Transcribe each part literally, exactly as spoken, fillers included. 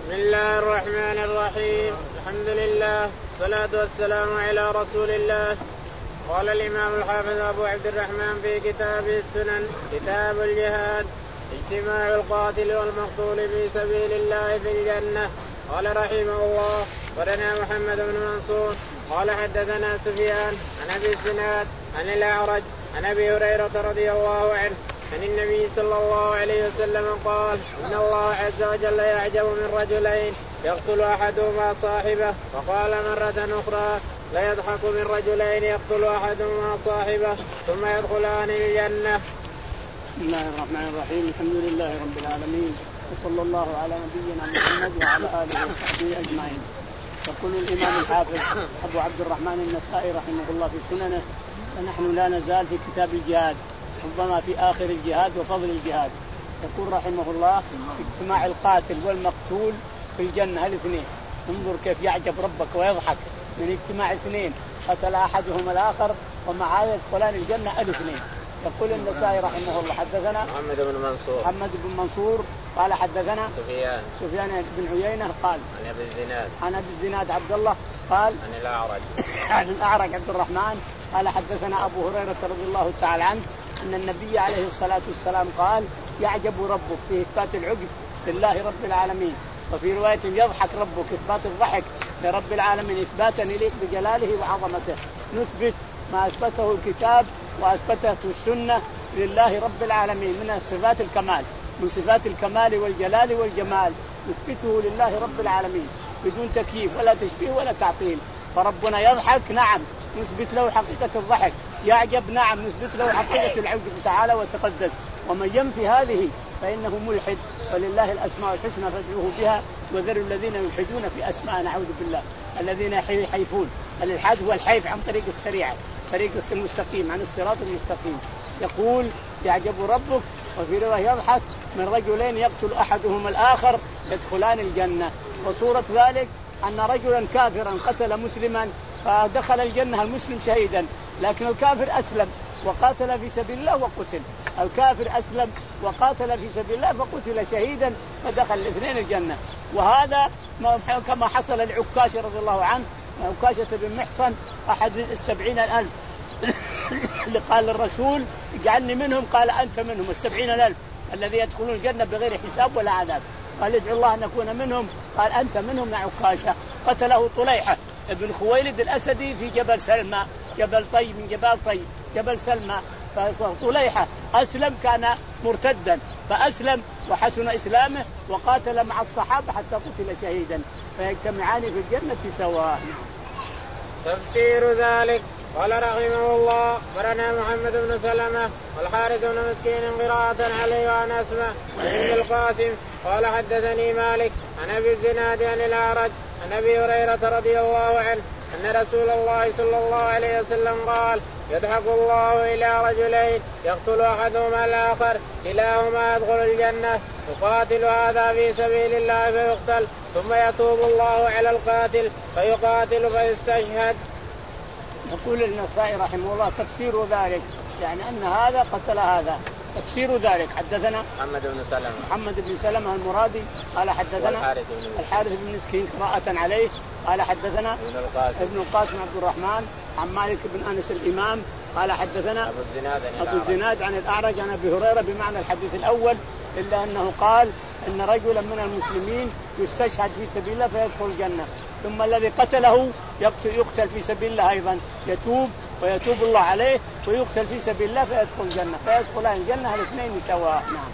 بسم الله الرحمن الرحيم. الحمد لله والصلاة والسلام على رسول الله. قال الإمام الحافظ أبو عبد الرحمن في كتابه السنن كتاب الجهاد اجتماع القاتل والمقتول في سبيل الله في الجنة. قال رحمه الله ولنا محمد بن منصور قال حدثنا سفيان عن أبي الزناد عن الأعرج عن أبي هريرة رضي الله عنه عن النبي صلى الله عليه وسلم قال إن الله عز وجل يعجب من رجلين يقتل أحدهما صاحبه. وقال مرة أخرى لا يضحك من رجلين يقتل أحدهما صاحبه ثم يدخلان الجنة. بسم الله الرحمن الرحيم. الحمد لله رب العالمين وصلى الله على نبينا محمد وعلى آله وصحبه أجمعين. يقول الإمام الحافظ أبو عبد الرحمن النسائي رحمه الله في سننه ونحن لا نزال في كتاب الجهاد ربما في آخر الجهاد وفضل الجهاد. يقول رحمه الله اجتماع القاتل والمقتول في الجنة الاثنين. انظر كيف يعجب ربك ويضحك من اجتماع اثنين قتل أحدهم الآخر ومع هذا يدخلان الجنة الاثنين. يقول النسائي رحمه الله حدثنا محمد بن منصور محمد بن منصور قال حدثنا سفيان سفيان بن عيينة قال عن أبي الزناد عن أبي الزناد عبد الله قال عن الأعرج عن الأعرج عبد الرحمن قال حدثنا أبو هريرة رضي الله تعالى عنه أن النبي عليه الصلاة والسلام قال يعجب ربك في إثبات العجب لله رب العالمين، وفي رواية يضحك ربك إثبات الضحك لرب العالمين إثباتا إليك بجلاله وعظمته. نثبت ما أثبته الكتاب وأثبته السنة لله رب العالمين من صفات الكمال، من صفات الكمال والجلال والجمال نثبته لله رب العالمين بدون تكييف ولا تشبيه ولا تعطيل. فربنا يضحك نعم نثبت له حقيقة الضحك، يعجب نعم نثبت له حقيقة العجب تعالى وتقدس. ومن ينفي هذه فإنه ملحد. فلله الأسماء الحسنى فادعوه بها وذروا الذين يلحدون في أسماء نعوذ بالله الذين يحيفون. الإلحاد هو الحيف عن طريق السريعة طريق المستقيم عن الصراط المستقيم. يقول يعجب ربك وفي رواية يضحك من رجلين يقتل أحدهما الآخر يدخلان الجنة. وصورة ذلك أن رجلا كافرا قتل مسلما فدخل الجنة المسلم شهيدا، لكن الكافر أسلم وقاتل في سبيل الله وقتل. الكافر أسلم وقاتل في سبيل الله فقتل شهيدا فدخل الاثنين الجنة. وهذا كما حصل لعكاشة رضي الله عنه، عكاشة بن محصن أحد السبعين الألف اللي قال الرسول اجعلني منهم، قال أنت منهم السبعين الألف الذي يدخلون الجنة بغير حساب ولا عذاب. قال ادعو الله أن نكون منهم، قال أنت منهم يا عكاشة. قتله طليحة ابن خويلد الأسدي في جبل سلمى، جبل طي من جبال طي جبل سلمى. فطليحة أسلم كان مرتدا فأسلم وحسن إسلامه وقاتل مع الصحابة حتى قتل شهيدا فيجتمعان في الجنة سواء. تفسير ذلك. قال رحمه الله برنا محمد بن سلمة والحارث بن مسكين قراءة عليه وعن أسمع عن ابن القاسم قال حدثني مالك عن أبي الزناد عن الأعرج عن أبي هريرة رضي الله عنه أن رسول الله صلى الله عليه وسلم قال يضحك الله إلى رجلين يقتل أحدهما الآخر كلاهما يدخل الجنة يقاتل هذا في سبيل الله فيقتل ثم يتوب الله على القاتل فيقاتل فيستشهد. يقول النسائي رحمه الله تفسير ذلك يعني أن هذا قتل هذا. تفسير ذلك حدثنا محمد بن سلمة محمد بن سلمة المرادي قال حدثنا الحارث بن, الحارث بن مسكين قراءة عليه قال حدثنا ابن القاسم ابن القاسم عبد الرحمن عن مالك بن أنس الإمام قال حدثنا أبو الزناد عن أبو الزناد عن الأعرج عن أبي هريرة بمعنى الحديث الأول، إلا أنه قال إن رجلا من المسلمين يستشهد في سبيل الله فيدخل الجنة، ثم الذي قتله يقتل, يقتل في سبيل الله أيضا يتوب ويتوب الله عليه ويقتل في سبيل الله فيدخل الجنة فيدخلان الجنة الاثنين سواء. نعم.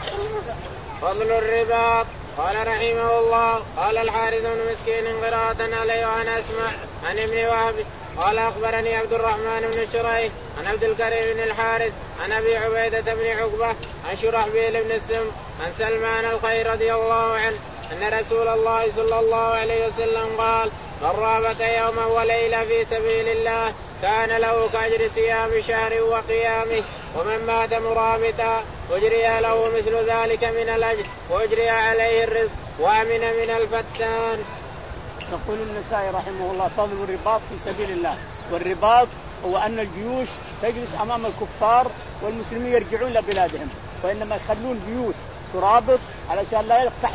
فضل الرباط. قال رحمه الله قال الحارث بن مسكين قراءة عليه وأنا أسمع عن ابن وهب قال أخبرني عبد الرحمن بن شريح عن عبد الكريم بن الحارث عن أبي عبيدة بن عقبة عن شرحبيل بن السم عن سلمان الخير رضي الله عنه أن رسول الله صلى الله عليه وسلم قال من رابط يوما وليلة في سبيل الله كان له كأجر صيام شهر وقيامه، ومن مات مرابطا أجري له مثل ذلك من الأجر وأجري عليه الرزق وأمن من الفتان. يقول النسائي رحمه الله فضل الرباط في سبيل الله. والرباط هو أن الجيوش تجلس أمام الكفار والمسلمين يرجعون لبلادهم، وإنما يخلون بيوت ترابط علشان لا يقتحم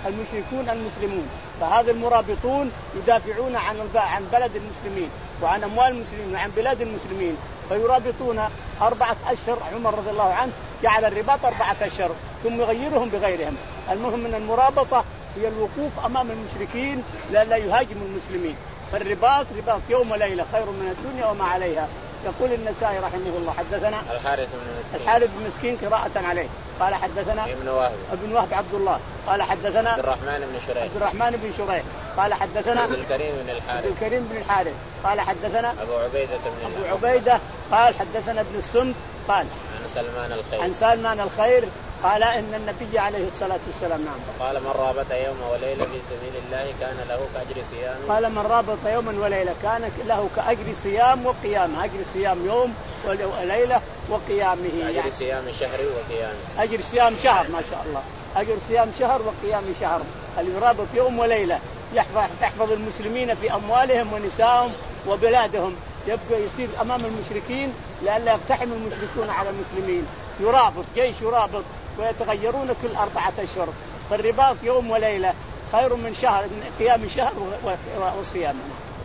المشركون المسلمون. فهذا المرابطون يدافعون عن عن بلد المسلمين وعن أموال المسلمين وعن بلاد المسلمين، فيرابطون أربعة أشهر. عمر رضي الله عنه جعل الرباط أربعة أشهر ثم يغيرهم بغيرهم. المهم من المرابطة هي الوقوف أمام المشركين لا لا يهاجموا المسلمين. فالرباط رباط يوم وليلة خير من الدنيا وما عليها. يقول النسائي رحمه الله حدثنا الحارث بن مسكين الحارث بن مسكين قراءة عليه قال حدثنا ابن وهب ابن وهب عبد الله قال حدثنا عبد الرحمن بن شريح عبد الرحمن بن شريح قال حدثنا عبد الكريم بن الحارث عبد الكريم بن الحارث قال حدثنا أبو عبيدة بن أبو عبيدة قال حدثنا ابن السند قال عن سلمان الخير عن سلمان الخير قال إن النبي عليه الصلاة والسلام نعم قال من رابط يوم وليلة في سبيل الله كان له كأجر صيام قال من رابط يوما وليلة كان له كأجر صيام وقيامه. أجر صيام يوم وليلة وقيامه أجر يعني صيام شهر وقيامه. أجر صيام شهر ما شاء الله. أجر صيام شهر وقيام شهر. اللي يرابط يوم وليلة يحفظ, يحفظ المسلمين في أموالهم ونسائهم وبلادهم، يبقى يصير أمام المشركين لئلا يقتحم المشركون على المسلمين. يرابط جيش يرابط ويتغيرون كل أربعة أشهر. فالرباط يوم وليلة خير من شهر من قيام شهر وصيام.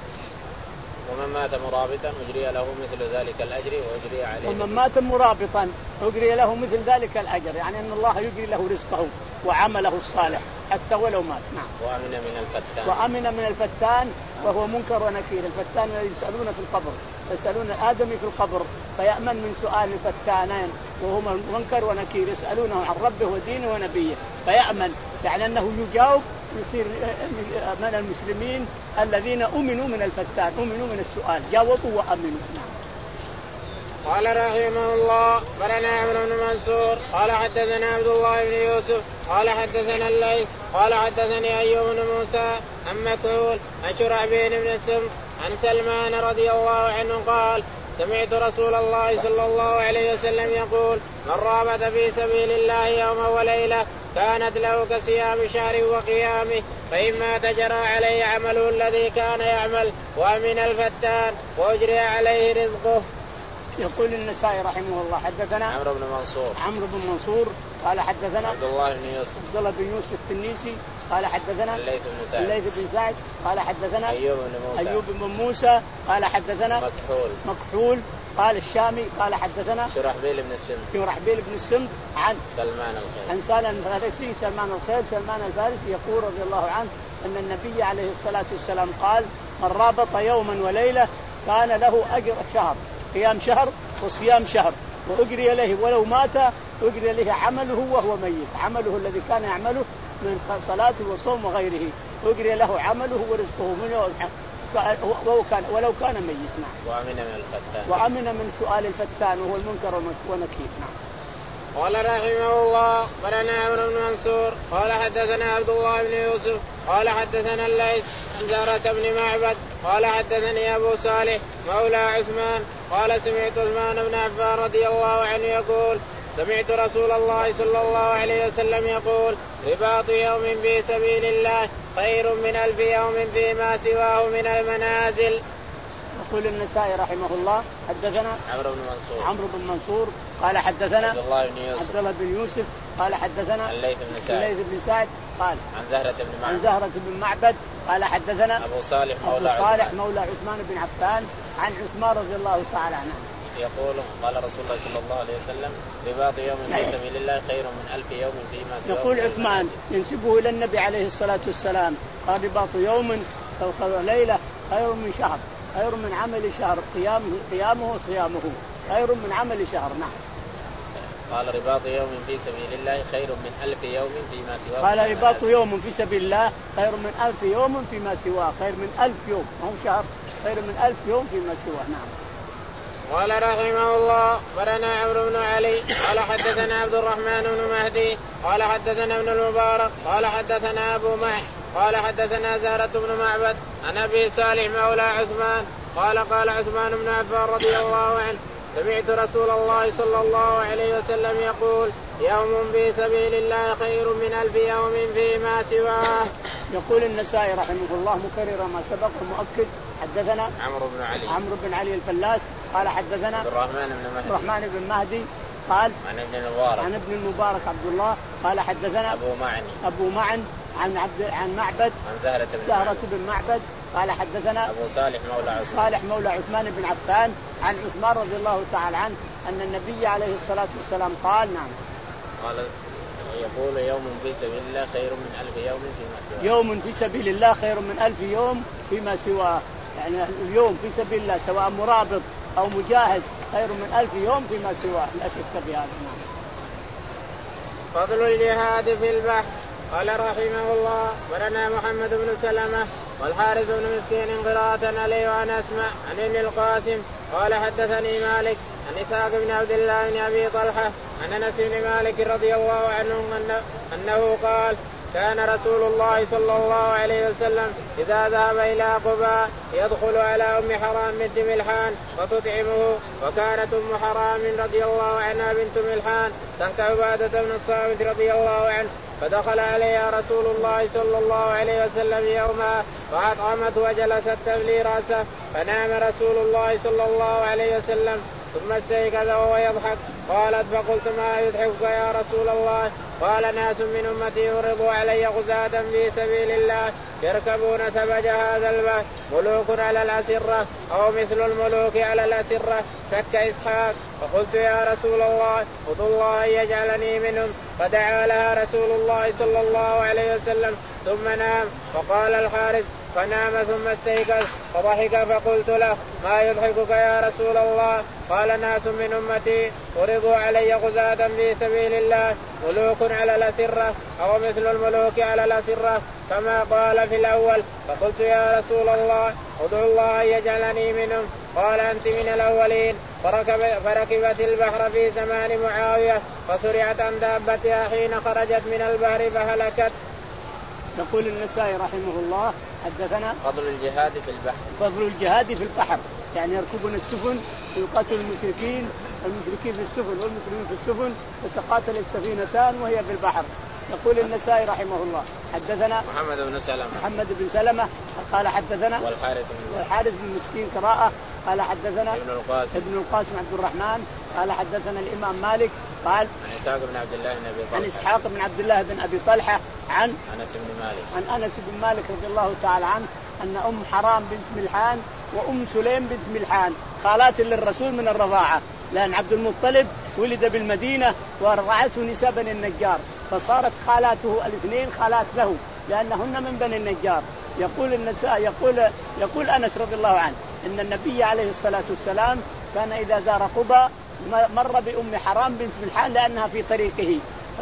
ومن مات مرابطا أجري له مثل ذلك الأجر وأجري عليه. ومن مات مرابطا أجري له مثل ذلك الأجر، يعني أن الله يجري له رزقه وعمله الصالح حتى ولو مات. نعم. وأمن من الفتان. وأمن من الفتان وهو منكر ونكير. الفتان الذي يسألون في القبر يسألون آدم في القبر فيأمن من سؤال الفتانين وهما منكر ونكير يسألونه عن ربه ودينه ونبيه فيأمن، يعني أنه يجاوب يصير من المسلمين الذين أمنوا من الفتان أمنوا من السؤال جاوبوا وأمنوا. قال رحمه الله برنا عمرو بن منصور قال حدثنا عبد الله بن يوسف قال حدثنا الليث قال حدثني أيوب بن موسى عن مكحول عن شرحبيل بن السم عن سلمان رضي الله عنه قال سمعت رسول الله صلى الله عليه وسلم يقول من رابط في سبيل الله يوما وليلة كانت له كصيام شهر وقيامه فإما تجرى عليه عمله الذي كان يعمل وأمن الفتان وأجري عليه رزقه. يقول النسائي رحمه الله حدثنا عمرو بن منصور عمرو بن منصور قال حدثنا عبد الله بن يوسف عبد الله بن يوسف التنيسي قال حدثنا الليث بن سعد الليث بن سعد قال حدثنا أيوب بن موسى أيوب بن موسى قال حدثنا مكحول مكحول قال الشامي قال حدثنا شرحبيل بن السم شرحبيل بن السم عن سلمان الخير عن سلمان الفارسي سلمان الخير سلمان الفارسي يقول رضي الله عنه أن النبي عليه الصلاة والسلام قال من رابط يوما وليلة كان له أجر شهر قيام شهر وصيام شهر وأجري له ولو مات أجري له عمله وهو ميت، عمله الذي كان يعمله من صلاة وصوم وغيره أجري له عمله ورزقه من ولو كان ولو كان ميت. نعم. وأمن من الفتان وأمن من سؤال الفتان وهو المنكر ونكير. نعم. قال رحمه الله برنا عمرو بن منصور قال حدثنا عبد الله بن يوسف قال حدثنا الليث عن زهرة بن معبد قال حدثني أبو صالح مولى عثمان قال سمعت عثمان بن عفان رضي الله عنه يقول سمعت رسول الله صلى الله عليه وسلم يقول رباط يوم في سبيل الله خير من ألف يوم فيما سواه من المنازل. يقول النسائي رحمه الله حدثنا عمرو بن منصور عمرو بن منصور قال حدثنا عبد الله بن يوسف عبد الله بن يوسف قال حدثنا الليث بن سعد الليث بن سعد قال عن زهرة بن معبد عن زهرة بن معبد قال حدثنا أبو صالح مولى أبو صالح عثمان مولى عثمان بن عفان عن عثمان رضي الله تعالى عنه يقول قال رسول الله صلى الله عليه وسلم رباط يوم في سبيل الله خير من ألف يوم فيما سواه. يقول عثمان ينسبه إلى النبي عليه الصلاة والسلام قال رباط يوم أو ليلة خير من شهر خير من عمل شهر قيامه قيامه وصيامه خير من عمل شهر. نعم. قال رباط يوم في سبيل الله خير من ألف يوم فيما سواه. قال رباط يوم في سبيل الله خير من ألف يوم فيما سواه خير من ألف يوم هم شهر خير من ألف يوم فيما سواه. نعم. قال رحمه الله برنا عمرو بن علي قال حدثنا عبد الرحمن بن مهدي قال حدثنا ابن المبارك قال حدثنا أبو معش قال حدثنا زهرة بن معبد عن أبي صالح مولى عثمان قال قال عثمان بن عفان رضي الله عنه سمعت رسول الله صلى الله عليه وسلم يقول يوم في سبيل الله خير من ألف يوم فيما سواه. يقول النسائي رحمه الله مكرر ما سبق ومؤكد حدثنا عمرو بن علي عمرو بن علي الفلاس قال حدثنا عبد الرحمن بن مهدي الرحمن بن مهدي قال عن ابن المبارك عن ابن المبارك عبد الله قال حدثنا أبو معن أبو معن عن عبد عن معبد عن زهرة بن, زهرة بن معبد قال حدثنا أبو صالح مولى عثمان صالح مولى عثمان بن عفان عن عثمان رضي الله تعالى عنه أن النبي عليه الصلاة والسلام قال نعم قال يقول يوم في سبيل الله خير من ألف يوم فيما سواه. يوم في سبيل الله خير من ألف يوم فيما سواه، يعني اليوم في سبيل الله سواء مرابط أو مجاهد خير من ألف يوم فيما سواه، لا شك في هذا. فضل الجهاد في البحر. قال رحمه الله ورنا محمد بن سلمة والحارث بن مسكين قراءة عليه وأنا أسمع عن ابن القاسم قال حدثني مالك عن إسحاق بن عبد الله بن أبي طلحة عن أنس بن مالك رضي الله عنه أنه قال كان رسول الله صلى الله عليه وسلم إذا ذهب إلى قباء يدخل على أم حرام بنت ملحان وتطعمه، وكانت أم حرام رضي الله عنها بنت ملحان تحت عبادة بن الصامت رضي الله عنه، فدخل عليها رسول الله صلى الله عليه وسلم يوما فأطعمته وجلست تبلي رأسه، فنام رسول الله صلى الله عليه وسلم ثم استيقظ وهو يضحك. قالت فقلت ما يضحكك يا رسول الله؟ قال ناس من أمتي يعرضوا علي غزاة في سبيل الله يركبون ثبج هذا البحر ملوك على الأسرة أو مثل الملوك على الأسرة. شك إسحاق فقلت يا رسول الله خذ الله أن يجعلني منهم، فدعا لها رسول الله صلى الله عليه وسلم ثم نام. فقال الحارث فنام ثم استيقظ فضحك، فقلت له ما يضحكك يا رسول الله؟ قال ناس من أمتي عرضوا علي غزاة في سبيل الله ملوك على الأسرة أو مثل الملوك على الأسرة كما قال في الأول. فقلت يا رسول الله ادعو الله أن يجعلني منهم. قال أنت من الأولين. فركب فركبت البحر في زمان معاوية فسرعت عن دابتها حين خرجت من البحر فهلكت. يقول النسائي رحمه الله حدثنا فضل الجهاد في البحر. فضل الجهاد في البحر يعني يركبون السفن ويقاتل المشركين، المشركين في السفن والمسلمين في السفن وتقاتل السفينتان وهي في البحر. يقول النسائي رحمه الله حدثنا محمد بن سلمة محمد بن سلمة قال حدثنا والحارث والحارث بن مسكين قراءة قال حدثنا ابن القاسم ابن القاسم عبد الرحمن قال حدثنا الإمام مالك قال عن إسحاق بن عبد الله بن أبي طلحة عن إسحاق بن عبد الله بن أبي طلحة عن أنس بن مالك عن أنس بن مالك رضي الله تعالى عنه أن أم حرام بنت ملحان وأم سليم بنت ملحان خالات للرسول من الرضاعة، لأن عبد المطلب ولد بالمدينة ورضعته نساء بني النجار، فصارت خالاته الاثنين خالات له لأنهن من بني النجار. يقول النساء يقول يقول أنس رضي الله عنه إن النبي عليه الصلاة والسلام كان إذا زار قباء مر بأم حرام بنت ملحان لأنها في طريقه،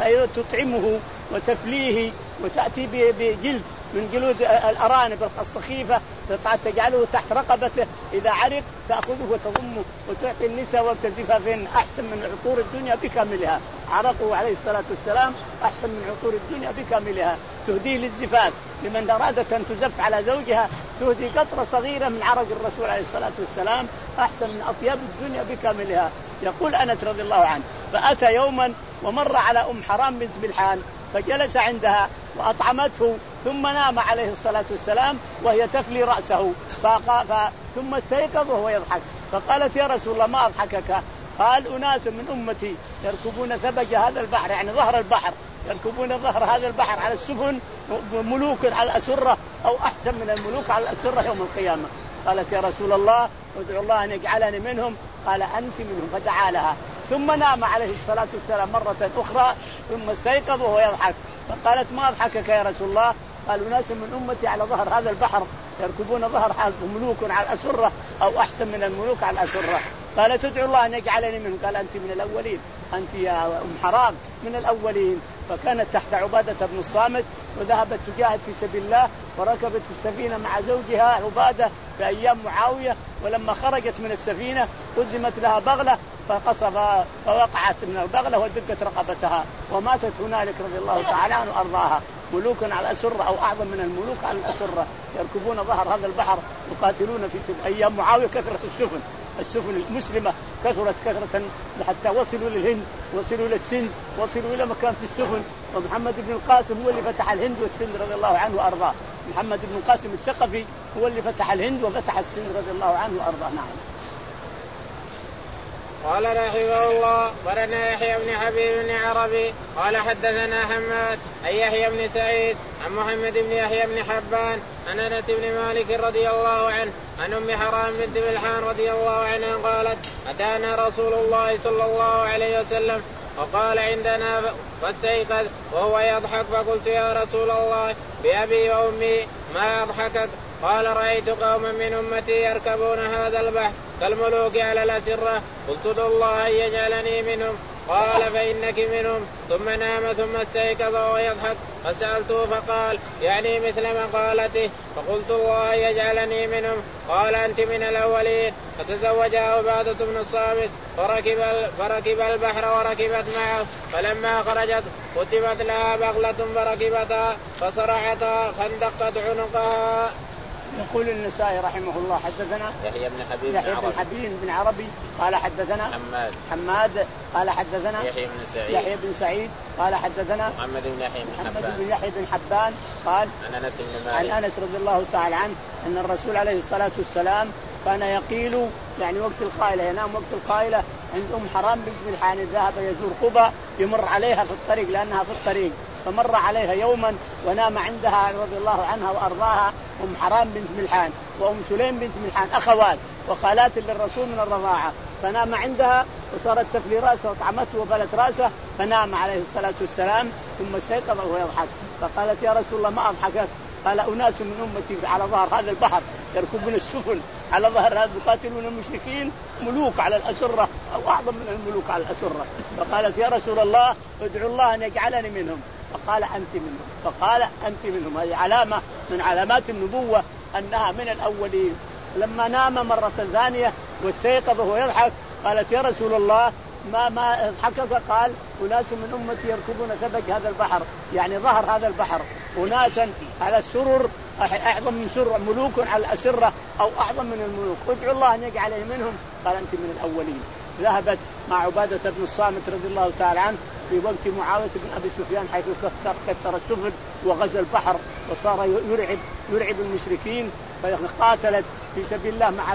فتطعمه وتفليه وتأتي بجلد من جلود الأرانب الصخيفة تجعله تحت رقبته، إذا عرق تأخذه وتضمه وتعطي النساء والتزفافين أحسن من عطور الدنيا بكاملها. عرقه عليه الصلاة والسلام أحسن من عطور الدنيا بكاملها، تهديه للزفاف لمن أرادت أن تزف على زوجها، تهدي قطرة صغيرة من عرق الرسول عليه الصلاة والسلام أحسن من أطياب الدنيا بكاملها. يقول أنس رضي الله عنه فأتى يوما ومر على أم حرام بنت ملحان فجلس عندها وأطعمته ثم نام عليه الصلاة والسلام وهي تفلي رأسه، فقا ثم استيقظ وهو يضحك، فقالت يا رسول الله ما أضحكك؟ قال أناس من أمتي يركبون ثبج هذا البحر يعني ظهر البحر، يركبون ظهر هذا البحر على السفن ملوك على الأسرة أو أحسن من الملوك على الأسرة يوم القيامة. قالت يا رسول الله ادعو الله أن يجعلني منهم. قال أنت منهم، فدعا لها ثم نام عليه الصلاة والسلام مرة أخرى ثم استيقظ وهو يضحك، فقالت ما أضحكك يا رسول الله؟ قالوا ناس من أمتي على ظهر هذا البحر يركبون ظهر ملوك على الأسرة أو أحسن من الملوك على الأسرة. قال تدعو الله أن يجعلني منهم. قال أنت من الأولين، أنت يا أم حرام من الأولين. فكانت تحت عبادة بن الصامت وذهبت تجاهد في سبيل الله وركبت السفينة مع زوجها عبادة في أيام معاوية، ولما خرجت من السفينة قدمت لها بغلة فقصف فوقعت من البغلة ودقت رقبتها وماتت هنالك رضي الله تعالى عنها وأرضاها. ملوك على الأسرة أو أعظم من الملوك على الأسرة يركبون ظهر هذا البحر يقاتلون في سبيل. أيام معاوية كثرة السفن السفن المسلمة كثرت كثرة حتى وصلوا للهند، وصلوا إلى السند، وصلوا إلى مكان في السفن. ومحمد بن القاسم هو اللي فتح الهند والسند رضي الله عنه وأرضاه. محمد بن القاسم الثقفي هو اللي فتح الهند وفتح السند رضي الله عنه وأرضاه. نعم. قال رحمه الله برنا يحيى بن حبيب بن عربي قال حدثنا حماد عن يحيى بن سعيد عن محمد بن يحيى بن حبان عن انس بن مالك رضي الله عنه عن ام حرام بنت ملحان رضي الله عنها قالت اتانا رسول الله صلى الله عليه وسلم وقال عندنا فاستيقظ وهو يضحك فقلت يا رسول الله بأبي وأمي ما أضحكك؟ قال رأيت قوما من أمتي يركبون هذا البحر كالملوك على الأسرة قلت ادعوا الله أن يجعلني منهم قال فإنك منهم ثم نام ثم استيقظ وهو يضحك فسألته فقال يعني مثل مقالته فقلت الله أن يجعلني منهم قال أنت من الأولين. فتزوجها عبادة بن الصامت فركب, فركب البحر وركبت معه فلما خرجت كتبت لها بغلة فركبتها فصرعتها فاندقت عنقها. يقول النسائي رحمه الله حدثنا يحيى بن حبيب يحيى بن حبيب بن عربي قال حدثنا حماد حماد قال حدثنا يحيى بن سعيد يحيى بن سعيد قال حدثنا محمد بن يحيى بن محمد حبان بن يحيى بن حبان قال عن انس بن مالك عن انس رضي الله تعالى عنه ان الرسول عليه الصلاة والسلام كان يقيل يعني وقت القائلة ينام وقت القائلة عند ام حرام بنت ملحان ذهب يزور قبى يمر عليها في الطريق لانها في الطريق فمر عليها يوما ونام عندها رضي الله عنها وارضاها ام حرام بنت ملحان وام سليم بنت ملحان اخوات وخالات للرسول من الرضاعه فنام عندها وصارت تفلي راسه وطعمته وبلت راسه فنام عليه الصلاه والسلام ثم استيقظ وهو يضحك فقالت يا رسول الله ما اضحكك؟ قال اناس من امتي على ظهر هذا البحر يركبون السفن على ظهر هذا يقاتلون المشركين ملوك على الاسره او اعظم من الملوك على الاسره. فقالت يا رسول الله ادعو الله ان يجعلني منهم فقال أنت منهم فقال أنت منهم. هذه علامة من علامات النبوة أنها من الأولين. لما نام مرة ثانية واستيقظ وهو يضحك قالت يا رسول الله ما ما اضحكك؟ قال أناس من أمتي يركبون ثبج هذا البحر يعني ظهر هذا البحر أناسا على السرر أعظم من سرر ملوك على الأسرة أو أعظم من الملوك ادعو الله أن يجعلني منهم. قال أنت من الأولين. ذهبت مع عبادة بن الصامت رضي الله تعالى عنه في وقت معاوية بن أبي سفيان حيث كسر, كسر السفن وغزا البحر وصار يرعب يرعب المشركين فقاتلت في سبيل الله مع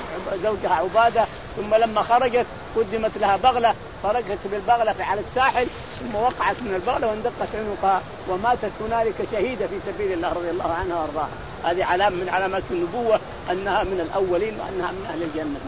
زوجها عبادة. ثم لما خرجت قدمت لها بغلة خرجت بالبغلة على الساحل ثم وقعت من البغلة واندقت عنقها وماتت هنالك شهيدة في سبيل الله رضي الله عنها وارضاها. هذه علامة من علامات النبوة أنها من الأولين وأنها من أهل الجنة.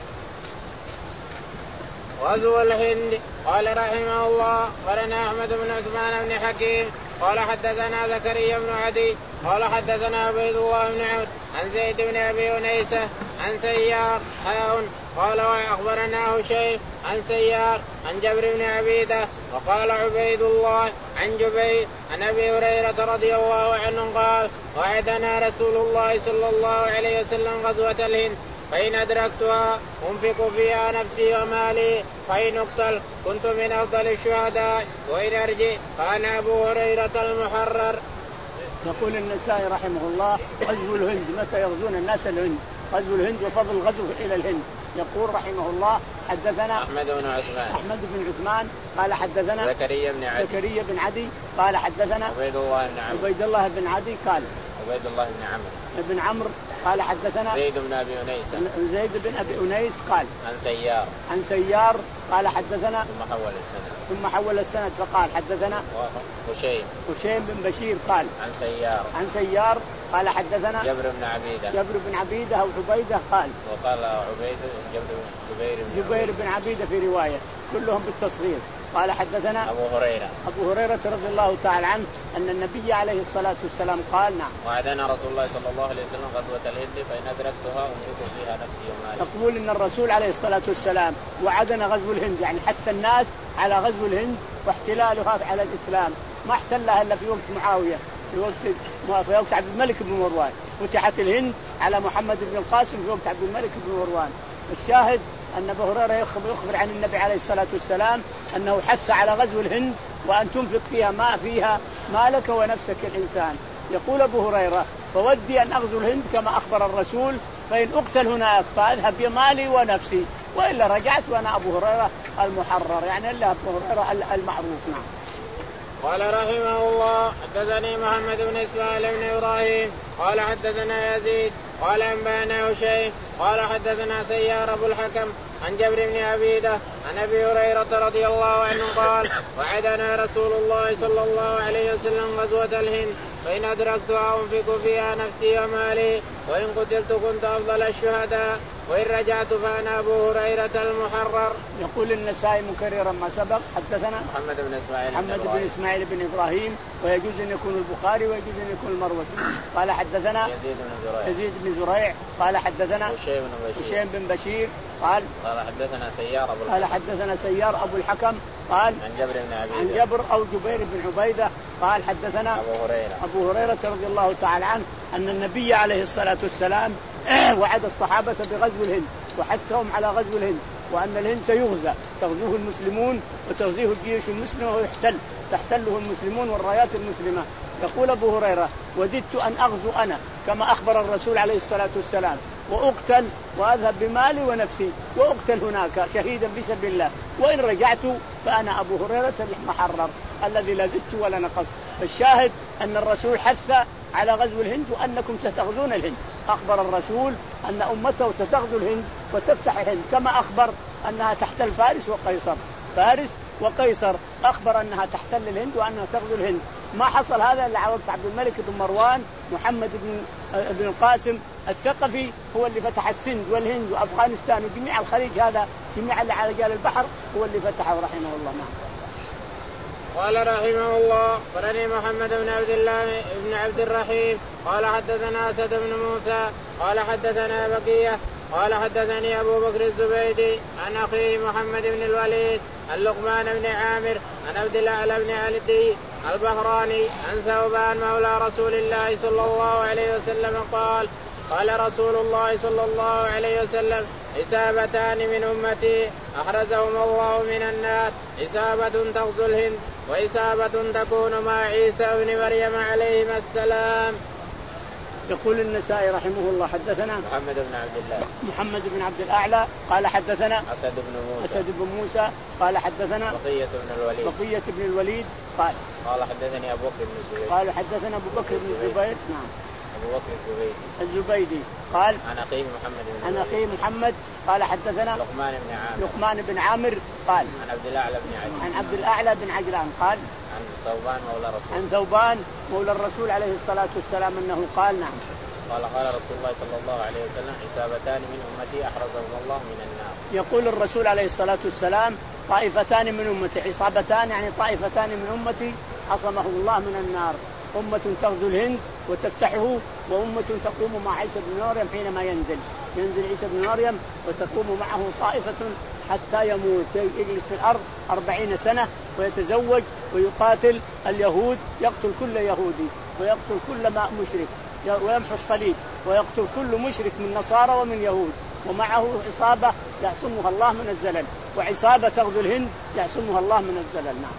غزو الهند. قال رحمه الله قرنا أحمد بن عثمان بن حكيم قال حدثنا زكريا بن عدي قال حدثنا عبيد الله بن عبد عن زيد بن أبي أنيسة عن سيار حاء قال وأخبرنا هشيم عن سيار عن جبر بن عبيدة وقال عبيد الله عن جبير عن أبي هريرة رضي الله عنه قال وعدنا رسول الله صلى الله عليه وسلم غزوة الهند فإن أدركتها أنفق فيها نفسي ومالي فإن أقتل كنت من أفضل الشهداء وإن أرجع فأنا أبو هريرة المحرر. يقول النسائي رحمه الله غزو الهند متى يغزون الناس الهند غزو الهند وفضل الغزو إلى الهند. يقول رحمه الله حدثنا أحمد بن عثمان أحمد بن عثمان قال حدثنا زكريا بن عدي زكريا بن عدي قال حدثنا عبيد الله بن عمرو عبيد الله بن عدي قال عبيد الله بن عمرو بن عمرو قال حدثنا زيد بن أبي أنيس زيد بن أبي أنيس قال عن سيار عن سيار قال حدثنا ثم حول السند ثم حول السند فقال حدثنا هشيم هشيم بن بشير قال عن سيار عن سيار قال حدثنا جبر بن عبيدة جبر بن عبيدة أو عبيدة قال وقال عبيد جبر جبير بن جبير بن عبيدة في رواية كلهم بالتصغير. قال حدثنا أبو هريرة أبو هريرة رضي الله تعالى عنه أن النبي عليه الصلاة والسلام قال نعم وعدنا رسول الله صلى الله عليه وسلم غزوة الهند فإن أدركتها أنفق فيها نفسي ومالي. يقول إن الرسول عليه الصلاة والسلام وعدنا غزو الهند يعني حث الناس على غزو الهند واحتلالها على الإسلام ما احتلها إلا في وقت معاوية في وقت في وقت عبد الملك بن مروان فتحت الهند على محمد بن القاسم في وقت عبد الملك بن مروان. الشاهد أن أبو هريرة يخبر عن النبي عليه الصلاة والسلام أنه حث على غزو الهند وأن تنفق فيها ما فيها مالك ونفسك الإنسان. يقول أبو هريرة فودي أن أغزو الهند كما أخبر الرسول فإن أقتل هناك فأذهب بمالي ونفسي وإلا رجعت وأنا أبو هريرة المحرر يعني إلا أبو هريرة المعروف. نعم. قال رحمه الله حدثني محمد بن إسماعيل بن إبراهيم قال حدثنا يزيد قال أنبأنا هشيم قال حدثنا سيار أبو الحكم عن جبر بن عبيدة عن أبي هريرة رضي الله عنه قال وعدنا رسول الله صلى الله عليه وسلم غزوة الهند فإن أدركتها أنفق فيها نفسي ومالي وإن قتلت كنت أفضل الشهداء وإن رجعت فأنا أبو هريرة المحرر. يقول النسائي مكررا ما سبق حدثنا محمد بن إسماعيل محمد بن إسماعيل بن إبراهيم ويجوز أن يكون البخاري ويجوز أن يكون المروزي. قال حدثنا يزيد بن زريع يزيد بن زريع قال حدثنا هشيم بن بشير قال قال حدثنا سيار أبو الحكم قال حدثنا سيار أبو الحكم قال عن جبر بن عبيدة عن جبر أو جبير بن عبيدة قال حدثنا أبو هريرة أبو هريرة رضي الله تعالى عنه أن النبي عليه الصلاة والسلام وعد الصحابة بغزو الهند وحثهم على غزو الهند وأن الهند سيغزى تغزوه المسلمون وتغزيه الجيش المسلم ويحتل تحتله المسلمون والرايات المسلمة. يقول أبو هريرة وددت أن أغزو أنا كما أخبر الرسول عليه الصلاة والسلام وأقتل وأذهب بمالي ونفسي وأقتل هناك شهيدا في سبيل الله وإن رجعت فأنا أبو هريرة المحرر الذي لا زدت ولا نقصت. الشاهد أن الرسول حث على غزو الهند وأنكم ستغزون الهند. أخبر الرسول أن أمته ستغزو الهند وتفتح الهند كما أخبر أنها تحتل فارس وقيصر. فارس وقيصر أخبر أنها تحتل الهند وأنها تغزو الهند. ما حصل هذا إلا على وقت عبد الملك بن مروان محمد بن بن القاسم الثقفي هو اللي فتح السند والهند وأفغانستان وجميع الخليج هذا جميع اللي على رجال البحر هو اللي فتحه رحمه الله. قال رحمه الله قرني محمد بن عبد الله بن عبد الرحيم قال حدثنا أسد بن موسى قال حدثنا بقية قال حدثني أبو بكر الزبيدي عن أخيه محمد بن الوليد عن لقمان بن عامر عن عبد الأعلى بن علي البهراني عن ثوبان مولى رسول الله صلى الله عليه وسلم قال قال رسول الله صلى الله عليه وسلم عصابتان من أمتي أحرزهم الله من النار عصابة تغزو الهند وعصابة تكون مع عيسى بن مريم عليهما السلام. يقول النسائي رحمه الله حدثنا محمد بن عبد الله محمد بن عبد الأعلى قال حدثنا أسد بن موسى أسد بن موسى قال حدثنا بقية بن الوليد بقية بن الوليد قال قال حدثني أبو بكر بن الزبير قال حدثنا أبو بكر بن الزبير نعم أبو بكر الزبيدي الزبيدي قال عن أخيه محمد بن عن أخيه محمد قال حدثنا لقمان بن عامر لقمان بن عامر قال عن عبد الأعلى بن عجلان عن عبد الأعلى بن عجلان قال عن ثوبان مولى رسول عن ثوبان مولى الرسول عليه الصلاة والسلام أنه قال نعم قال قال رسول الله صلى الله عليه وسلم عصابتان من أمتي أحرزهم الله من النار. يقول الرسول عليه الصلاة والسلام طائفتان من أمتي عصابتان يعني طائفتان من أمتي عصمه الله من النار. أمة تغزو الهند وتفتحه وأمة تقوم مع عيسى بن مريم حينما ينزل ينزل عيسى بن مريم وتقوم معه طائفة حتى يموت يجلس في الأرض أربعين سنة ويتزوج ويقاتل اليهود يقتل كل يهودي ويقتل كل ما مشرك ويمحو الصليب ويقتل كل مشرك من نصارى ومن يهود ومعه عصابة يعصمها الله من الزلل وعصابة تغزو الهند يعصمها الله من الزلل. نعم.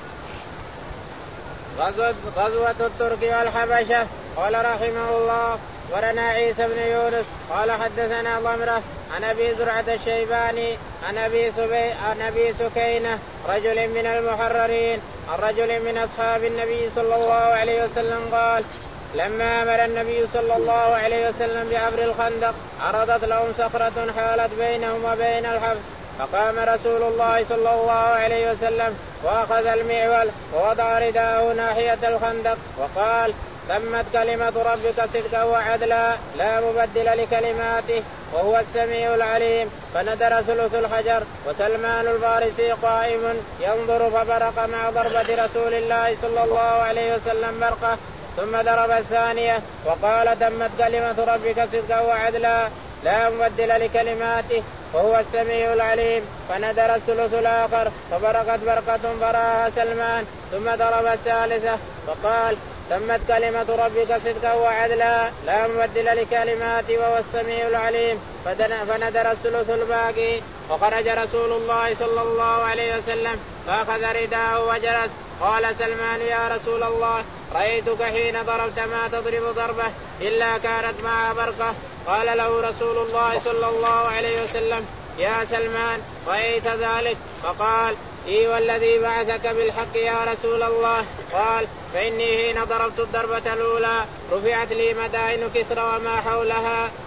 غزوة, غزوة الترك والحبشة. قال رحمه الله ورنا عيسى بن يونس قال حدثنا ضمرة عن أبي زرعة الشيباني عن أبي, عن أبي سكينة رجل من المحررين عن رجل من أصحاب النبي صلى الله عليه وسلم قال لما أمر النبي صلى الله عليه وسلم بعبر الخندق عرضت لهم صخرة حالت بينهم وبين الحبس فقام رسول الله صلى الله عليه وسلم وأخذ المعول ووضع رداءه ناحية الخندق وقال تمت كلمة ربك صدقا وعدلا لا مبدل لكلماته وهو السميع العليم. فندر ثلث الحجر وسلمان الفارسي قائم ينظر فبرق مع ضربة رسول الله صلى الله عليه وسلم برقه ثم ضرب الثانية وقال تمت كلمة ربك صدقا وعدلا لا مبدل لكلماته وهو السميع العليم. فندر الثلث الآخر فبرقت برقة فراها سلمان ثم ضرب الثالثة وقال تمت كلمة ربك صدقا وعدلا لا مبدل لكلماته وهو السميع العليم. فندر الثلث الباقي وخرج رسول الله صلى الله عليه وسلم فأخذ رداءه وجلس. قال سلمان يا رسول الله رأيتك حين ضربت ما تضرب ضربة إلا كانت معها برقة. قال له رسول الله صلى الله عليه وسلم يا سلمان رأيت ذلك؟ فقال إي والذي بعثك بالحق يا رسول الله. قال فإني حين ضربت الضربة الأولى رفعت لي مدائن كسرى وما حولها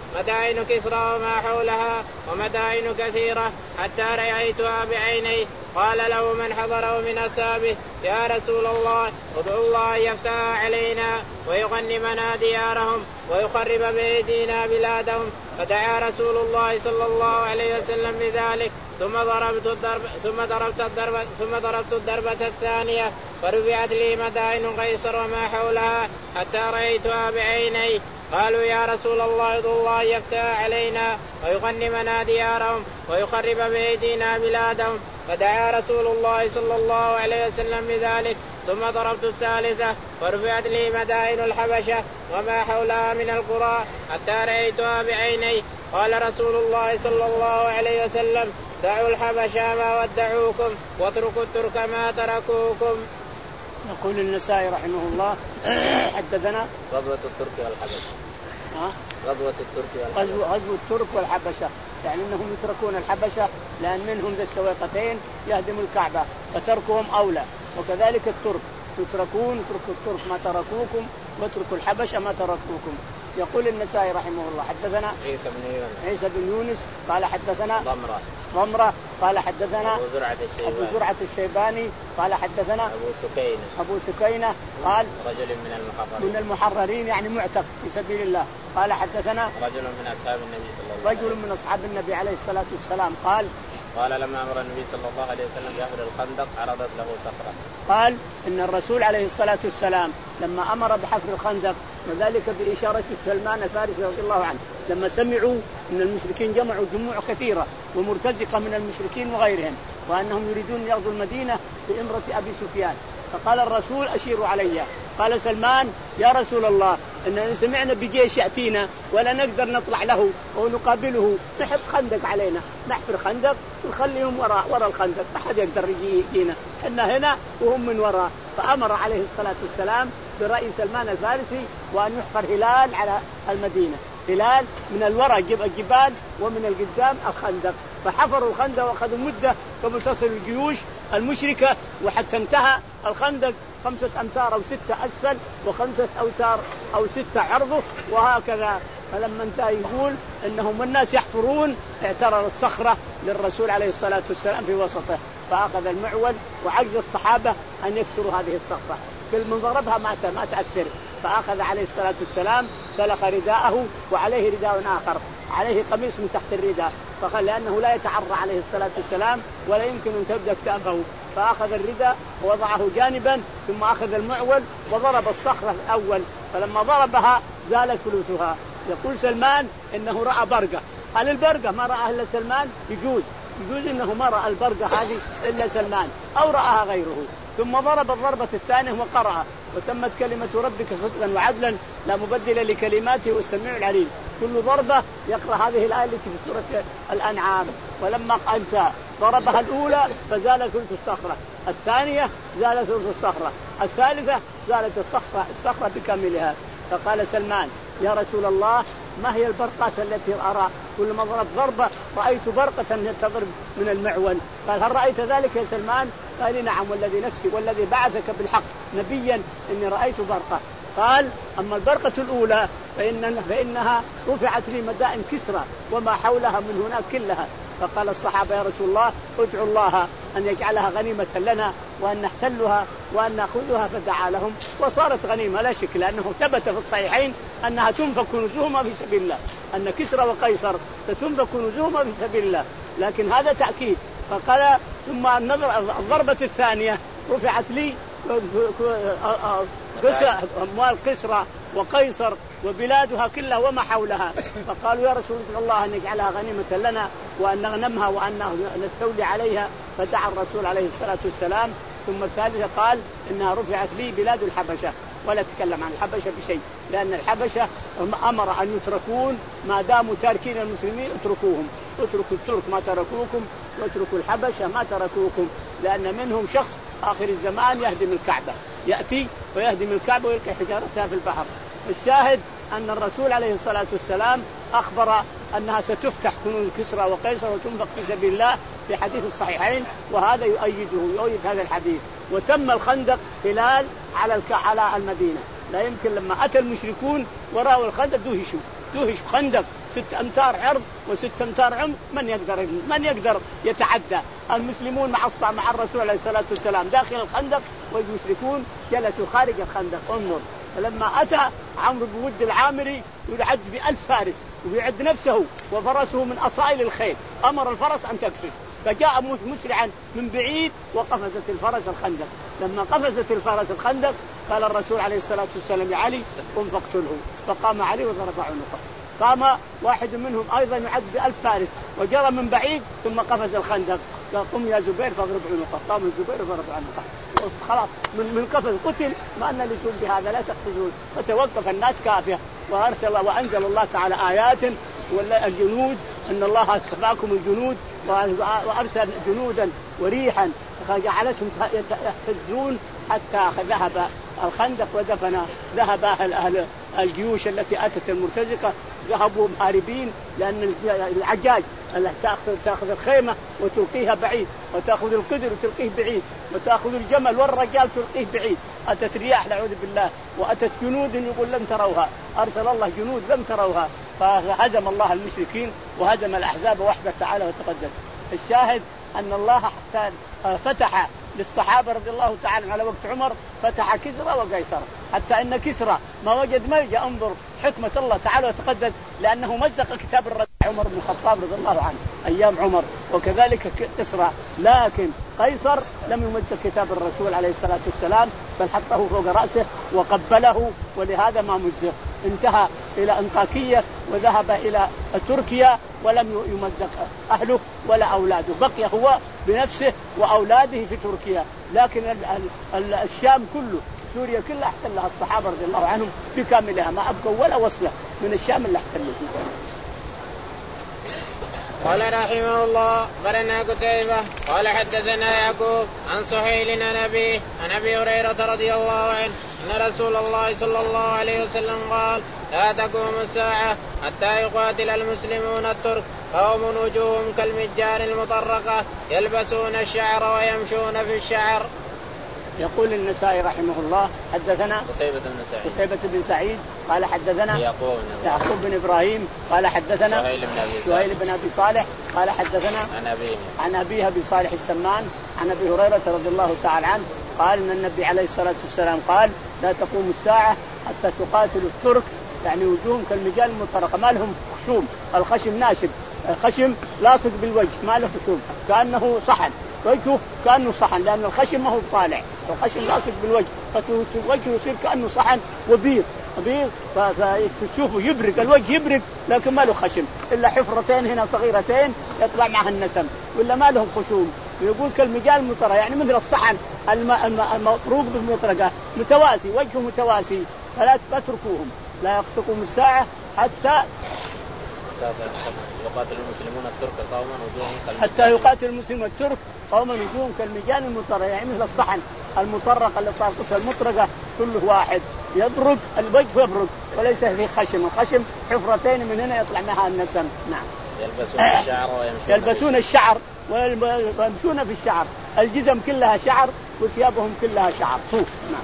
مدائن كسرى وما حولها ومدائن كثيرة حتى رأيتها بعيني. قال له من حضره من أصحابه يا رسول الله ادعو الله يفتح علينا ويغنمنا ديارهم ويخرب بأيدينا بلادهم. فدعا رسول الله صلى الله عليه وسلم بذلك ثم ضربت الضرب ثم ضربت الضربة ثم ضربت الضربة الثانية فرفعت لي مدائن قيصر وما حولها حتى رأيتها بعيني. قالوا يا رسول الله ادعو الله يفتح علينا ويغنمنا ديارهم ويخرب بأيدينا بلادهم. فدعا رسول الله صلى الله عليه وسلم بذلك ثم ضربت الثالثة ورفعت لي مدائن الحبشة وما حولها من القرى حتى رأيتها بعيني. قال رسول الله صلى الله عليه وسلم دعوا الحبشة ما ودعوكم واتركوا الترك ما تركوكم. يقول النسائي رحمه الله حدثنا غزوة الترك والحبشة. ها؟ غزوة الترك والحبشة. غزوة الترك والحبشة يعني انهم يتركون الحبشة لان منهم ذي السويقتين يهدموا الكعبة فتركهم اولى. وكذلك الترك تتركون اتركوا الترك ما تركوكم واتركوا الحبشة ما تركوكم. يقول النسائي رحمه الله حدثنا عيسى بن يونس عيسى بن يونس قال حدثنا ضمرة ضمرة قال حدثنا أبو زرعة الشيباني أبو زرعة الشيباني قال حدثنا أبو سكينة أبو سكينة قال رجل من المحررين من المحررين يعني معتق في سبيل الله. قال حدثنا رجل من أصحاب النبي صلى الله عليه وسلم رجل من أصحاب النبي عليه الصلاة والسلام قال قال لما أمر النبي صلى الله عليه وسلم بحفر الخندق عرضت له صخرة. قال إن الرسول عليه الصلاة والسلام لما أمر بحفر الخندق وذلك بإشارة سلمان الفارسي رضي الله عنه لما سمعوا أن المشركين جمعوا جموع كثيرة ومرتزقة من المشركين وغيرهم وأنهم يريدون يأخذوا المدينة بإمرة أبي سفيان. فقال الرسول أشيروا علي. قال سلمان يا رسول الله إننا سمعنا بجيش يأتينا ولا نقدر نطلع له ونقابله نحب خندق علينا نحفر خندق ونخليهم وراء وراء الخندق ما حد يقدر يجينا إحنا هنا وهم من وراء. فأمر عليه الصلاة والسلام برأي سلمان الفارسي وأن يحفر هلال على المدينة هلال من الوراء الجبال ومن القدام الخندق. فحفروا الخندق وأخذوا مدة قبل تصل الجيوش المشركة وحتى انتهى الخندق خمسة أمتار أو ستة أسفل وخمسة أوتار أو ستة عرضه وهكذا. فلما انتهى يقول إنهم الناس يحفرون اعترضت صخرة للرسول عليه الصلاة والسلام في وسطه فأخذ المعول وعجز الصحابة أن يكسروا هذه الصخرة كل من ضربها ما ما تأثر. فأخذ عليه الصلاة والسلام سلخ رداءه وعليه رداء آخر عليه قميص من تحت الرداء فقال لأنه لا يتعرى عليه الصلاة والسلام ولا يمكن أن تبدأ كتافه. فأخذ الرداء ووضعه جانبا ثم أخذ المعول وضرب الصخرة الأول فلما ضربها زالت فلوتها. يقول سلمان إنه رأى برقة. هل البرقة ما رأى إلا سلمان؟ يجوز يجوز إنه ما رأى البرقة هذه إلا سلمان أو رأها غيره. ثم ضرب الضربة الثانية وقرأ وتمت كلمة ربك صدقا وعدلا لا مبدل لكلماته والسميع العليم. كل ضربة يقرأ هذه الآية التي في سورة الأنعام. ولما أنت ضربها الأولى فزال ثلث الصخرة الثانية زال ثلث الصخرة الثالثة زالت الصخرة الصخرة بكاملها. فقال سلمان يا رسول الله ما هي البرقات التي أرى كل ما ضرب ضربة رأيت برقة تضرب من المعول. قال هل رأيت ذلك يا سلمان؟ قال نعم والذي نفسي والذي بعثك بالحق نبيا إني رأيت برقة. قال أما البرقة الأولى فإن فإنها رفعت لي مدائن كسرى وما حولها من هناك كلها. فقال الصحابة يا رسول الله ادعوا الله أن يجعلها غنيمة لنا وأن نحتلها وأن نأخذها. فدعا لهم وصارت غنيمة لا شك لأنه ثبت في الصحيحين أنها تنفق كنوزهما في سبيل الله أن كسرى وقيصر ستنفق كنوزهما في سبيل الله لكن هذا تأكيد. فقال ثم الضربة الثانية رفعت لي أموال كسرى وقيصر وبلادها كلها وما حولها. فقالوا يا رسول الله أن نجعلها غنيمة لنا وأن نغنمها وأن نستولي عليها. فدعا الرسول عليه الصلاة والسلام. ثم الثالثة قال إنها رفعت لي بلاد الحبشة ولا تكلم عن الحبشة بشيء لأن الحبشة أمر أن يتركون ما داموا تاركين المسلمين اتركوهم اتركوا الترك ما تركوكم واتركوا الحبشة ما تركوكم لأن منهم شخص آخر الزمان يهدم الكعبة يأتي ويهدم الكعبة ويلقي حجارتها في البحر. الشاهد أن الرسول عليه الصلاة والسلام أخبر أنها ستفتح كنوز كسرى وقيصر وتنفق في سبيل الله في حديث الصحيحين وهذا يؤيده يؤيد هذا الحديث. وتم الخندق هلال على على المدينة لا يمكن لما أتى المشركون وراءوا الخندق دهشوا دوهش خندق ست أمتار عرض وست أمتار عمق، من يقدر من يقدر يتعدى؟ المسلمون مع الص مع الرسول عليه الصلاة والسلام داخل الخندق، والمشركون جلسوا خارج الخندق. انظر، فلما أتى عمرو بن ود العامري يعد بألف فارس ويعد نفسه وفرسه من أصائل الخيل، أمر الفرس أن تقفز، فجاء مسرعا من بعيد وقفزت الفرس الخندق. لما قفزت الفرس الخندق قال الرسول عليه الصلاة والسلام: يا علي قم فاقتله. فقام علي وضرب عنقه. قام واحد منهم أيضا يعد بألف فارس وجرى من بعيد ثم قفز الخندق، قال: قم يا زبير فاضرب عنقه. قام الزبير وضرب عنقه، خلاص من من قفز قتل، ما أن لزوم بهذا، لا تقتلون. فتوقف الناس كافية، وأرسل وأنزل الله تعالى آيات والجنود أن الله كفاكم الجنود، وأرسل جنودا وريحا فجعلتهم يهتزون حتى ذهب الخندق ودفن ذهب أهل, أهل الجيوش التي أتت المرتزقة، ذهبوا مهاربين، لأن العجاج تأخذ, تأخذ الخيمة وتلقيها بعيد، وتأخذ القدر وتلقيه بعيد، وتأخذ الجمل والرجال تلقيه بعيد. أتت رياح نعوذ بالله، وأتت جنود يقول لم تروها، أرسل الله جنود لم تروها، فهزم الله المشركين وهزم الأحزاب وحده تعالى وتقدس. الشاهد أن الله حتى فتح للصحابة رضي الله تعالى على وقت عمر، فتح كسرى وقيصر، حتى إن كسرى ما وجد ملجأ. انظر حكمة الله تعالى وتقدس، لأنه مزق كتاب الرسول عمر بن الخطاب رضي الله عنه أيام عمر، وكذلك كسرى. لكن قيصر لم يمزق كتاب الرسول عليه الصلاة والسلام، بل حطه فوق رأسه وقبله، ولهذا ما مزق. انتهى إلى أنطاكية وذهب إلى تركيا ولم يمزق أهله ولا أولاده، بقي هو بنفسه وأولاده في تركيا. لكن الشام كله، سوريا كلها احتلها الصحابة رضي الله عنهم بكاملها، ما أبقوا ولا وصلة من الشام اللي احتلوا فيها. قال رحمه الله: أخبرنا قتيبة قال حدثنا يعقوب عن سهيل عن أبيه عن أبي هريرة رضي الله عنه أن رسول الله صلى الله عليه وسلم قال: لا تقوم الساعة حتى يقاتل المسلمون الترك قوم وجوههم كالمجان المطرقة يلبسون الشعر ويمشون في الشعر. يقول النسائي رحمه الله: حدثنا قتيبة بن سعيد قتيبة بن سعيد قال حدثنا يعقوب يعقوب بن إبراهيم قال حدثنا سهيل بن أبي سهيل بن أبي صالح قال حدثنا عن أبيه عن أبيه أبي صالح السمان عن أبي هريرة رضي الله تعالى عنه قال إن النبي عليه الصلاة والسلام قال: لا تقوم الساعة حتى تقاتل الترك، يعني وجوههم كالمجال المطرقة، ما لهم خشوم، الخشم ناشف، الخشم لاصق بالوجه، ما له خشوم، كأنه صحن، وجهه كأنه صحن، لأن الخشم ما هو طالع، الخشم لاصق بالوجه، فوجهه يصير كأنه صحن وبيض بيض، فتشوفه يبرق، الوجه يبرق، لكن ما له خشم إلا حفرتين هنا صغيرتين يطلع معها النسم، ولا ما لهم خشوم. ويقول كالمجال المطرقة، يعني مثل الصحن المطروق بالمطرقة، متواسي، وجهه متواسي، فلا تتركوهم. لا تقوم الساعة حتى يقاتل المسلمون الترك قوما وجوههم حتى يقاتل المسلمون الترك قوما وجوههم كالمجان المطرقة، يعني مثل الصحن المطرقة اللي طاقتها المطرقة كله واحد، يبرق الوجه يبرق وليس فيه خشم، الخشم حفرتين من هنا يطلع معها النسم. نعم. يلبسون الشعر ويمشون يلبسون الشعر ويمشون في الشعر، الجزم كلها شعر وثيابهم كلها شعر صوف. نعم.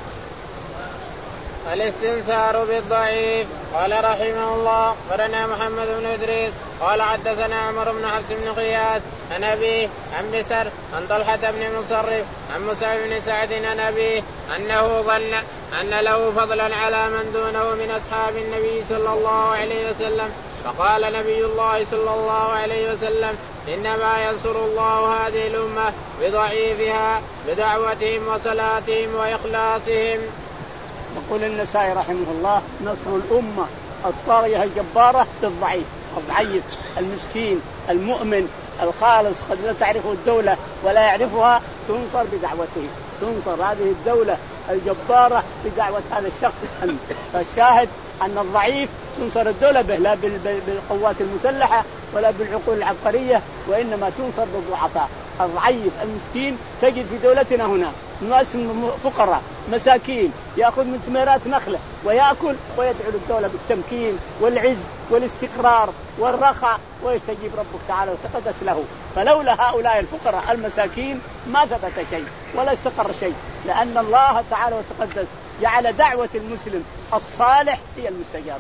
الاستنسار بالضعيف. قال رحمه الله: أخبرنا محمد بن إدريس قال حدثنا عمر بن حفص بن غياث عن أبيه عن بسر عن طلحة بن مصرف عن موسى بن سعد عن أبيه أنه ظن أن له فضلا على من دونه من أصحاب النبي صلى الله عليه وسلم، فقال نبي الله صلى الله عليه وسلم: إنما ينصر الله هذه الأمة بضعيفها بدعوتهم وصلاتهم وإخلاصهم. يقول النسائي رحمه الله: نصر الأمة الطاغية الجبارة بالضعيف، الضعيف المسكين المؤمن الخالص قد لا تعرفه الدولة ولا يعرفها، تنصر بدعوته، تنصر هذه الدولة الجبارة بدعوة هذا الشخص. فالشاهد أن الضعيف تنصر الدولة به لا بالقوات المسلحة ولا بالعقول العبقرية، وإنما تنصر بالضعفاء. الضعيف المسكين تجد في دولتنا هنا ناس فقراء مساكين يأخذ من ثمرات نخلة ويأكل ويدعو للدولة بالتمكين والعز والاستقرار والرخاء، ويستجيب ربك تعالى وتقدس له. فلولا هؤلاء الفقراء المساكين ما ثبت شيء ولا استقر شيء، لأن الله تعالى وتقدس جعل دعوة المسلم الصالح هي المستجابة،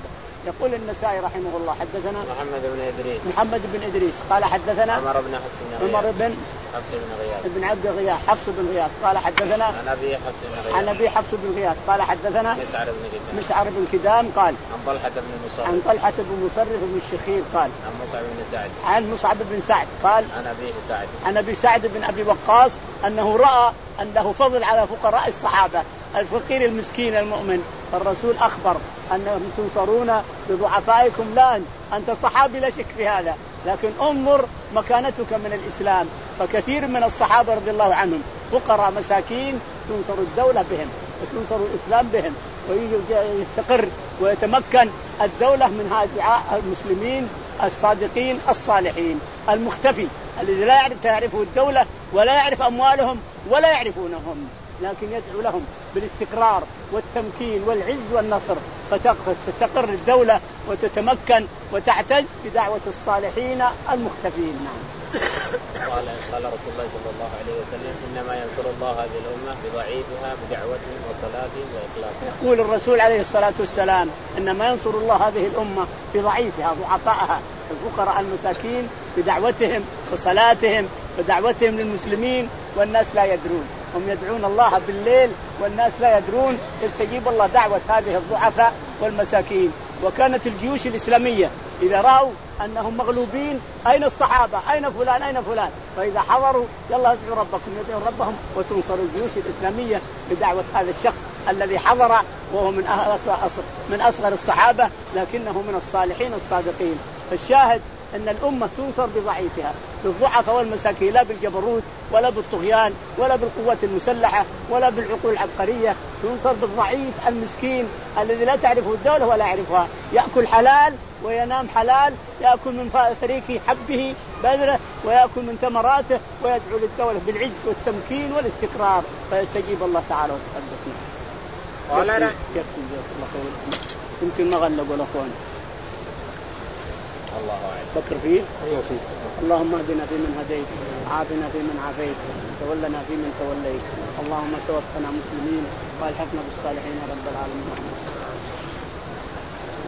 يقول النسائي رحمه الله حدثنا محمد بن إدريس محمد بن إدريس قال حدثنا عمر بن حفص بن عمر بن حفص بن غياث بن عبد غياث حفص بن غياث قال حدثنا عن أبي حفص بن غياث عن أبي حفص بن غياث قال حدثنا مسعر بن كدام مسعر بن كدام قال عن طلحة بن مصرف عن طلحة بن مصرف بن الشخير قال عن مصعب بن سعد عن مصعب بن سعد قال عن أبي سعد عن أبي سعد بن أبي وقاص أنه رأى أنه فضل على فقراء الصحابة الفقير المسكين المؤمن. الرسول أخبر أنهم تنصرون بضعفائكم. لا أنت صحابي لا شك في هذا، لكن انظر مكانتك من الإسلام. فكثير من الصحابة رضي الله عنهم فقراء مساكين تنصر الدولة بهم وتنصر الإسلام بهم ويستقر ويتمكن الدولة من هؤلاء المسلمين الصادقين الصالحين. المختفي الذي لا يعرف تعرفه الدولة ولا يعرف أموالهم ولا يعرفونهم، لكن يدعو لهم بالاستقرار والتمكين والعز والنصر فتستقر الدولة وتتمكن وتعتز بدعوة الصالحين المختفين. نعم. قال قال رسول الله صلى الله عليه وسلم إنما ينصر الله هذه الأمة بضعيفها بدعوتهم وصلاتهم وإخلاصهم. يقول الرسول عليه الصلاة والسلام إنما ينصر الله هذه الأمة بضعيفها ضعفائها الفقراء المساكين بدعوتهم وصلاتهم ودعوتهم للمسلمين والناس لا يدرون. هم يدعون الله بالليل والناس لا يدرون، يستجيب الله دعوة هذه الضعفاء والمساكين. وكانت الجيوش الإسلامية إذا رأوا أنهم مغلوبين أين الصحابة أين فلان أين فلان، فإذا حضروا يلا ادعوا ربكم يدعون ربهم وتنصر الجيوش الإسلامية بدعوة هذا الشخص الذي حضر وهو من أصغر من أصغر الصحابة لكنه من الصالحين الصادقين. فالشاهد أن الأمة تنصر بضعيفها بالضعفاء والمساكين، لا بالجبروت ولا بالطغيان ولا بالقوات المسلحة ولا بالعقول العبقرية. تنصر بالضعيف المسكين الذي لا تعرفه الدولة ولا يعرفها، يأكل حلال وينام حلال، يأكل من فريق حبه بذره ويأكل من ثمراته ويدعو للدولة بالعز والتمكين والاستقرار فيستجيب الله تعالى وتقدسنا. قال لا يمكن ما غلقوا الأخوان. الله أعلم. فكر فيه. اللهم اهدنا فيمن هديت، عافنا فيمن عافيت، تولنا فيمن توليت، اللهم توفنا مسلمين والحقنا بالصالحين رب العالمين.